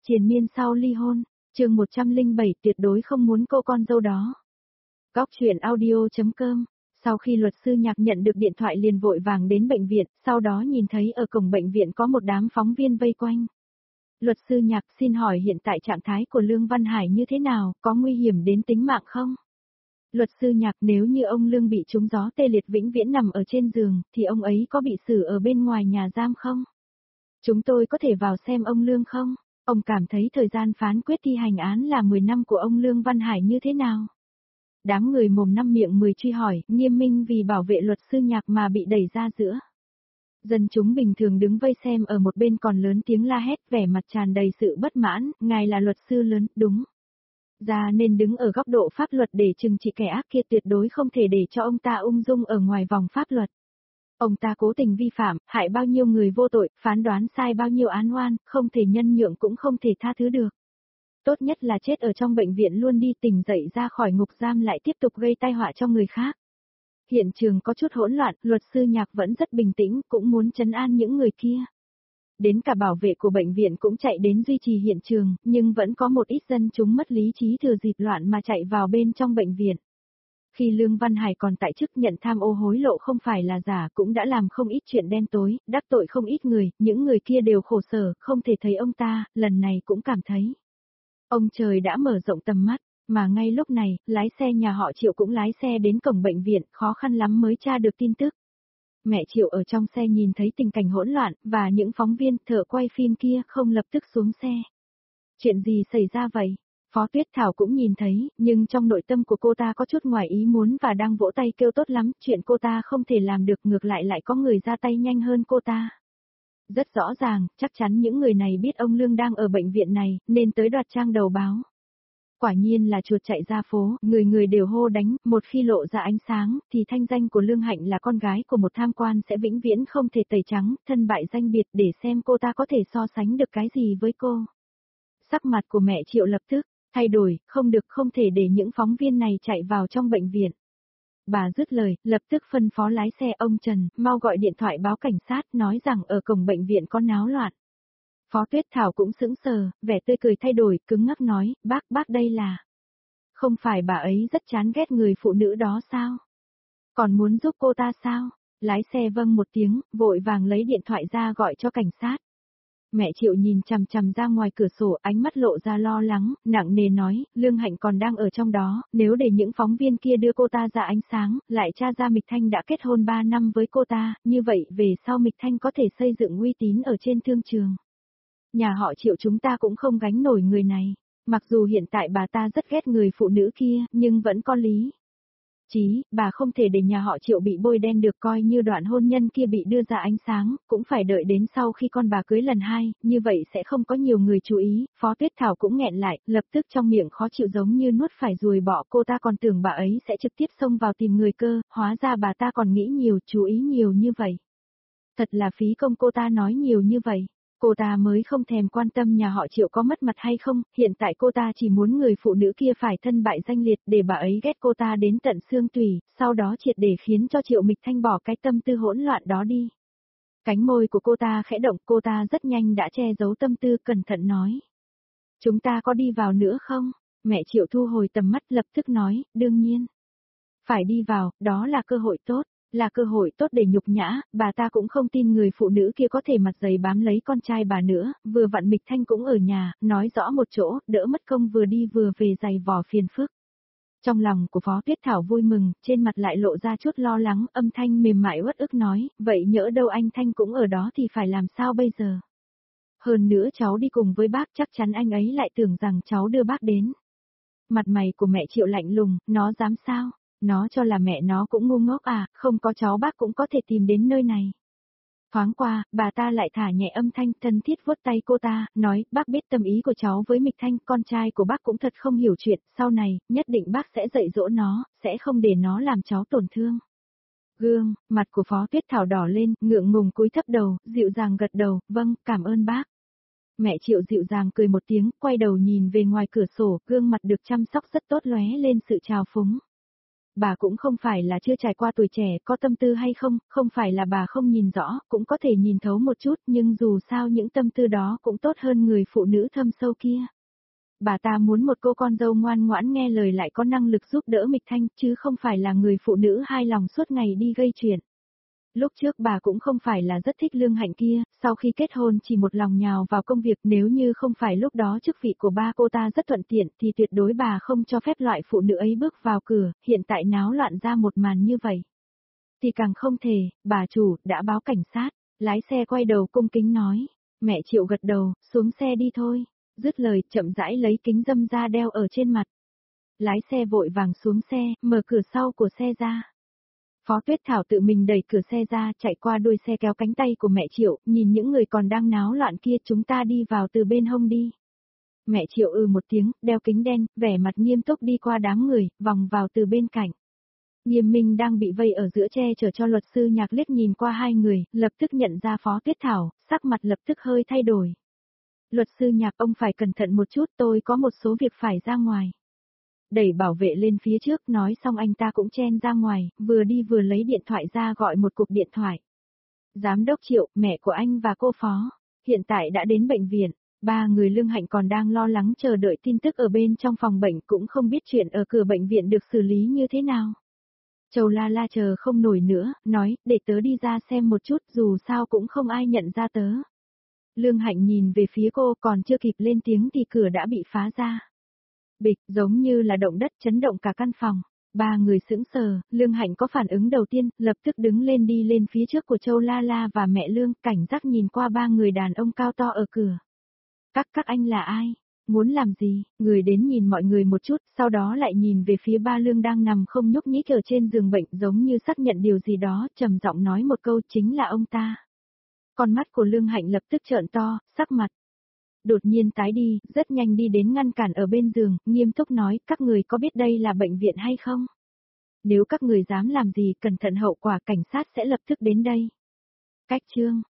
Triền miên sau ly hôn, chương 107 tuyệt đối không muốn cô con dâu đó. Góc truyện audio.com. Sau khi luật sư Nhạc nhận được điện thoại liền vội vàng đến bệnh viện, sau đó nhìn thấy ở cổng bệnh viện có một đám phóng viên vây quanh. Luật sư Nhạc xin hỏi hiện tại trạng thái của Lương Văn Hải như thế nào, có nguy hiểm đến tính mạng không? Luật sư Nhạc nếu như ông Lương bị trúng gió tê liệt vĩnh viễn nằm ở trên giường, thì ông ấy có bị xử ở bên ngoài nhà giam không? Chúng tôi có thể vào xem ông Lương không? Ông cảm thấy thời gian phán quyết thi hành án là 10 năm của ông Lương Văn Hải như thế nào? Đám người mồm năm miệng 10 truy hỏi, nghiêm minh vì bảo vệ luật sư Nhạc mà bị đẩy ra giữa. Dân chúng bình thường đứng vây xem ở một bên còn lớn tiếng la hét vẻ mặt tràn đầy sự bất mãn, ngài là luật sư lớn, đúng. Ra nên đứng ở góc độ pháp luật để trừng trị kẻ ác kia, tuyệt đối không thể để cho ông ta ung dung ở ngoài vòng pháp luật. Ông ta cố tình vi phạm, hại bao nhiêu người vô tội, phán đoán sai bao nhiêu án oan, không thể nhân nhượng cũng không thể tha thứ được. Tốt nhất là chết ở trong bệnh viện luôn đi, tỉnh dậy ra khỏi ngục giam lại tiếp tục gây tai họa cho người khác. Hiện trường có chút hỗn loạn, luật sư Nhạc vẫn rất bình tĩnh, cũng muốn trấn an những người kia. Đến cả bảo vệ của bệnh viện cũng chạy đến duy trì hiện trường, nhưng vẫn có một ít dân chúng mất lý trí thừa dịp loạn mà chạy vào bên trong bệnh viện. Khi Lương Văn Hải còn tại chức nhận tham ô hối lộ không phải là giả, cũng đã làm không ít chuyện đen tối, đắc tội không ít người, những người kia đều khổ sở, không thể thấy ông ta, lần này cũng cảm thấy. Ông trời đã mở rộng tầm mắt, mà ngay lúc này, lái xe nhà họ Triệu cũng lái xe đến cổng bệnh viện, khó khăn lắm mới tra được tin tức. Mẹ Triệu ở trong xe nhìn thấy tình cảnh hỗn loạn, và những phóng viên, thợ quay phim kia không lập tức xuống xe. Chuyện gì xảy ra vậy? Phó Tuyết Thảo cũng nhìn thấy, nhưng trong nội tâm của cô ta có chút ngoài ý muốn và đang vỗ tay kêu tốt lắm, chuyện cô ta không thể làm được ngược lại có người ra tay nhanh hơn cô ta. Rất rõ ràng, chắc chắn những người này biết ông Lương đang ở bệnh viện này, nên tới đoạt trang đầu báo. Quả nhiên là chuột chạy ra phố, người người đều hô đánh, một khi lộ ra ánh sáng, thì thanh danh của Lương Hạnh là con gái của một tham quan sẽ vĩnh viễn không thể tẩy trắng, thân bại danh biệt để xem cô ta có thể so sánh được cái gì với cô. Sắc mặt của mẹ Triệu lập tức thay đổi, không được, không thể để những phóng viên này chạy vào trong bệnh viện. Bà dứt lời, lập tức phân phó lái xe ông Trần, mau gọi điện thoại báo cảnh sát, nói rằng ở cổng bệnh viện có náo loạn. Phó Tuyết Thảo cũng sững sờ, vẻ tươi cười thay đổi, cứng ngắc nói, bác đây là. Không phải bà ấy rất chán ghét người phụ nữ đó sao? Còn muốn giúp cô ta sao? Lái xe vâng một tiếng, vội vàng lấy điện thoại ra gọi cho cảnh sát. Mẹ Triệu nhìn chằm chằm ra ngoài cửa sổ, ánh mắt lộ ra lo lắng, nặng nề nói, Lương Hạnh còn đang ở trong đó, nếu để những phóng viên kia đưa cô ta ra ánh sáng, lại tra ra Mịch Thanh đã kết hôn 3 năm với cô ta, như vậy về sau Mịch Thanh có thể xây dựng uy tín ở trên thương trường. Nhà họ Triệu chúng ta cũng không gánh nổi người này, mặc dù hiện tại bà ta rất ghét người phụ nữ kia, nhưng vẫn có lý. Chí, bà không thể để nhà họ Triệu bị bôi đen được, coi như đoạn hôn nhân kia bị đưa ra ánh sáng, cũng phải đợi đến sau khi con bà cưới lần 2, như vậy sẽ không có nhiều người chú ý. Phó Tuyết Thảo cũng nghẹn lại, lập tức trong miệng khó chịu giống như nuốt phải ruồi bọ, cô ta còn tưởng bà ấy sẽ trực tiếp xông vào tìm người cơ, hóa ra bà ta còn nghĩ nhiều, chú ý nhiều như vậy. Thật là phí công cô ta nói nhiều như vậy. Cô ta mới không thèm quan tâm nhà họ Triệu có mất mặt hay không, hiện tại cô ta chỉ muốn người phụ nữ kia phải thân bại danh liệt để bà ấy ghét cô ta đến tận xương tủy, sau đó triệt để khiến cho Triệu Mịch Thanh bỏ cái tâm tư hỗn loạn đó đi. Cánh môi của cô ta khẽ động, cô ta rất nhanh đã che giấu tâm tư, cẩn thận nói. Chúng ta có đi vào nữa không? Mẹ Triệu thu hồi tầm mắt lập tức nói, đương nhiên. Phải đi vào, đó là cơ hội tốt. Là cơ hội tốt để nhục nhã, bà ta cũng không tin người phụ nữ kia có thể mặt dày bám lấy con trai bà nữa, vừa vặn Mịch Thanh cũng ở nhà, nói rõ một chỗ, đỡ mất công vừa đi vừa về giày vò phiền phức. Trong lòng của Phó Tuyết Thảo vui mừng, trên mặt lại lộ ra chút lo lắng, âm thanh mềm mại uất ức nói, vậy nhỡ đâu anh Thanh cũng ở đó thì phải làm sao bây giờ? Hơn nữa cháu đi cùng với bác, chắc chắn anh ấy lại tưởng rằng cháu đưa bác đến. Mặt mày của mẹ Triệu lạnh lùng, nó dám sao? Nó cho là mẹ nó cũng ngu ngốc à, không có cháu bác cũng có thể tìm đến nơi này. Thoáng qua, bà ta lại thả nhẹ âm thanh, thân thiết vuốt tay cô ta, nói, bác biết tâm ý của cháu với Mịch Thanh, con trai của bác cũng thật không hiểu chuyện, sau này, nhất định bác sẽ dạy dỗ nó, sẽ không để nó làm cháu tổn thương. Gương, mặt của Phó Tuyết Thảo đỏ lên, ngượng ngùng cúi thấp đầu, dịu dàng gật đầu, vâng, cảm ơn bác. Mẹ Triệu dịu dàng cười một tiếng, quay đầu nhìn về ngoài cửa sổ, gương mặt được chăm sóc rất tốt lóe lên sự trào phúng. bà cũng không phải là chưa trải qua tuổi trẻ, có tâm tư hay không, không phải là bà không nhìn rõ, cũng có thể nhìn thấu một chút, nhưng dù sao những tâm tư đó cũng tốt hơn người phụ nữ thâm sâu kia. Bà ta muốn một cô con dâu ngoan ngoãn nghe lời lại có năng lực giúp đỡ Mịch Thanh, chứ không phải là người phụ nữ hai lòng suốt ngày đi gây chuyện. Lúc trước bà cũng không phải là rất thích Lương Hạnh kia, sau khi kết hôn chỉ một lòng nhào vào công việc, nếu như không phải lúc đó chức vị của ba cô ta rất thuận tiện thì tuyệt đối bà không cho phép loại phụ nữ ấy bước vào cửa, hiện tại náo loạn ra một màn như vậy. Thì càng không thể, bà chủ, đã báo cảnh sát, lái xe quay đầu cung kính nói, mẹ Triệu gật đầu, xuống xe đi thôi, dứt lời chậm rãi lấy kính râm ra đeo ở trên mặt. Lái xe vội vàng xuống xe, mở cửa sau của xe ra. Phó Tuyết Thảo tự mình đẩy cửa xe ra, chạy qua đuôi xe kéo cánh tay của mẹ Triệu, nhìn những người còn đang náo loạn kia, chúng ta đi vào từ bên hông đi. Mẹ Triệu một tiếng, đeo kính đen, vẻ mặt nghiêm túc đi qua đám người, vòng vào từ bên cạnh. Nghiêm Minh đang bị vây ở giữa che chở cho luật sư Nhạc liếc nhìn qua hai người, lập tức nhận ra Phó Tuyết Thảo, sắc mặt lập tức hơi thay đổi. Luật sư Nhạc, ông phải cẩn thận một chút, tôi có một số việc phải ra ngoài. Đẩy bảo vệ lên phía trước, nói xong anh ta cũng chen ra ngoài, vừa đi vừa lấy điện thoại ra gọi một cuộc điện thoại. Giám đốc Triệu, mẹ của anh và cô Phó, hiện tại đã đến bệnh viện. Ba người Lương Hạnh còn đang lo lắng chờ đợi tin tức ở bên trong phòng bệnh, cũng không biết chuyện ở cửa bệnh viện được xử lý như thế nào. Châu La La chờ không nổi nữa, nói, để tớ đi ra xem một chút, dù sao cũng không ai nhận ra tớ. Lương Hạnh nhìn về phía cô, còn chưa kịp lên tiếng thì cửa đã bị phá ra. Bịch, giống như là động đất chấn động cả căn phòng. Ba người sững sờ, Lương Hạnh có phản ứng đầu tiên, lập tức đứng lên đi lên phía trước của Châu La La và mẹ Lương, cảnh giác nhìn qua ba người đàn ông cao to ở cửa. Các anh là ai? Muốn làm gì? Người đến nhìn mọi người một chút, sau đó lại nhìn về phía ba Lương đang nằm không nhúc nhích ở trên giường bệnh, giống như xác nhận điều gì đó, trầm giọng nói một câu, chính là ông ta. Con mắt của Lương Hạnh lập tức trợn to, sắc mặt đột nhiên tái đi, rất nhanh đi đến ngăn cản ở bên giường, nghiêm túc nói, các người có biết đây là bệnh viện hay không? Nếu các người dám làm gì, cẩn thận hậu quả, cảnh sát sẽ lập tức đến đây. Cách chương